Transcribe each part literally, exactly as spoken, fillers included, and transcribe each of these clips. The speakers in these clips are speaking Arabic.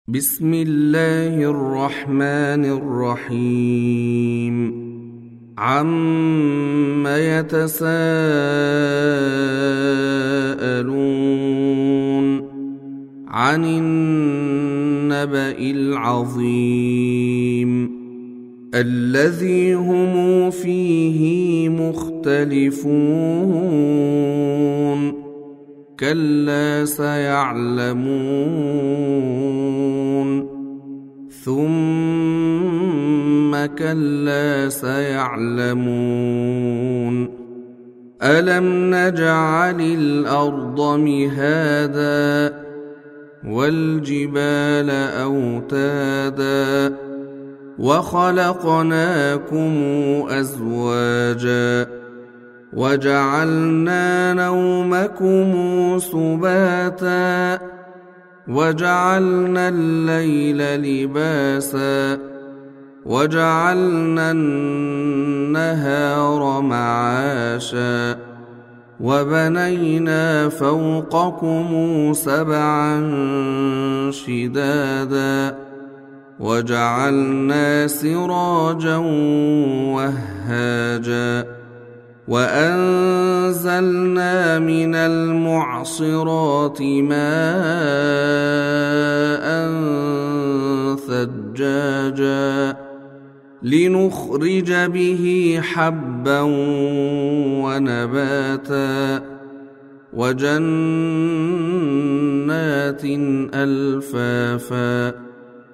بسم الله الرحمن الرحيم عم يتساءلون عن النبأ العظيم الذي هم فيه مختلفون كلا سيعلمون ثم كلا سيعلمون ألم نجعل الأرض مهادا والجبال أوتادا وخلقناكم أزواجا وجعلنا نومكم سباتا وجعلنا الليل لباسا وجعلنا النهار معاشا وبنينا فوقكم سبعا شدادا وجعلنا سراجا وهاجا وأنزلنا من المعصرات ماء ثجاجا لنخرج به حبا ونباتا وجنات ألفافا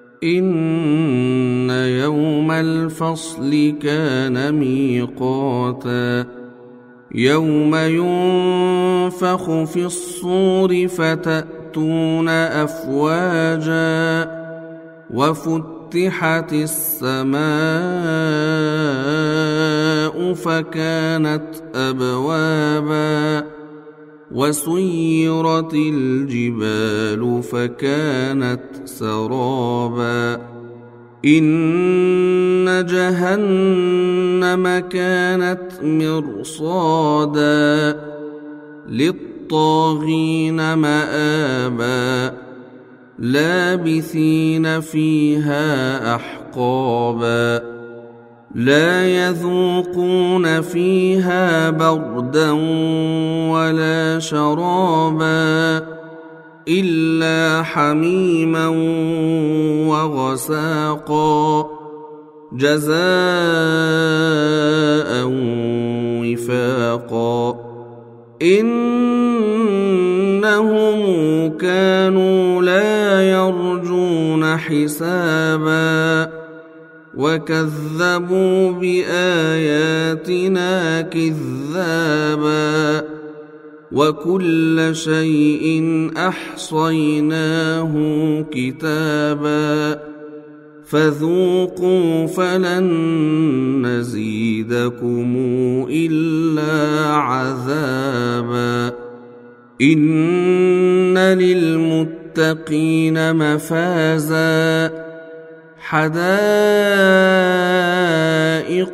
إن يوم الفصل كان ميقاتا يوم ينفخ في الصور فتأتون أفواجا وفتحت السماء فكانت أبوابا وسيرت الجبال فكانت سرابا إن جهنم كانت مرصادا للطاغين مآبا لابثين فيها أحقابا لا يذوقون فيها بردا ولا شرابا إلا حميما وغساقا جزاء وفاقا إنهم كانوا لا يرجون حسابا وكذبوا بآياتنا كذابا وكل شيء أحصيناه كتابا فذوقوا فلن نزيدكم إلا عذابا إن للمتقين مفازا حدائق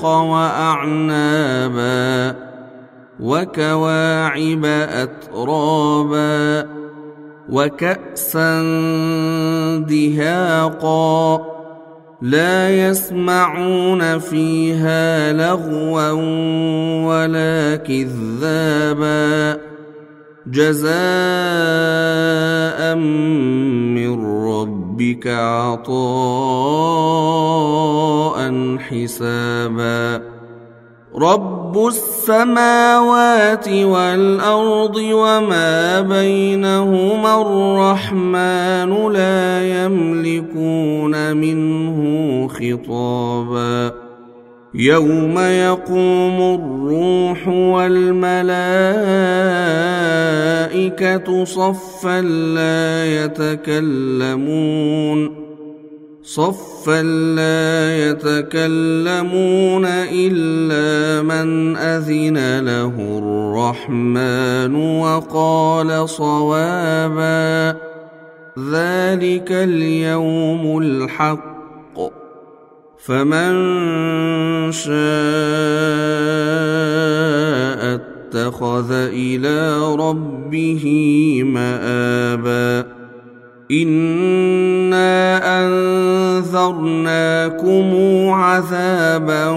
وأعنابا وكواعب أترابا وكأسا دهاقا لا يسمعون فيها لغوا ولا كذابا جزاء من ربك عطاء حسابا رب السماوات والأرض وما بينهما الرحمن لا يملكون منه خطابا يوم يقوم الروح والملائكة صفا لا يتكلمون صفا لا يتكلمون إلا من أذن له الرحمن وقال صوابا ذلك اليوم الحق فمن شاء اتخذ إلى ربه مآبا إنا أنذرناكم عذابا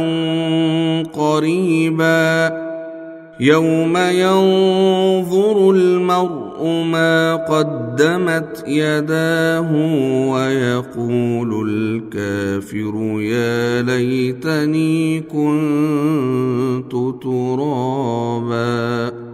قريبا يوم ينظر المرء ما قدمت يداه ويقول الكافر يا ليتني كنت ترابا.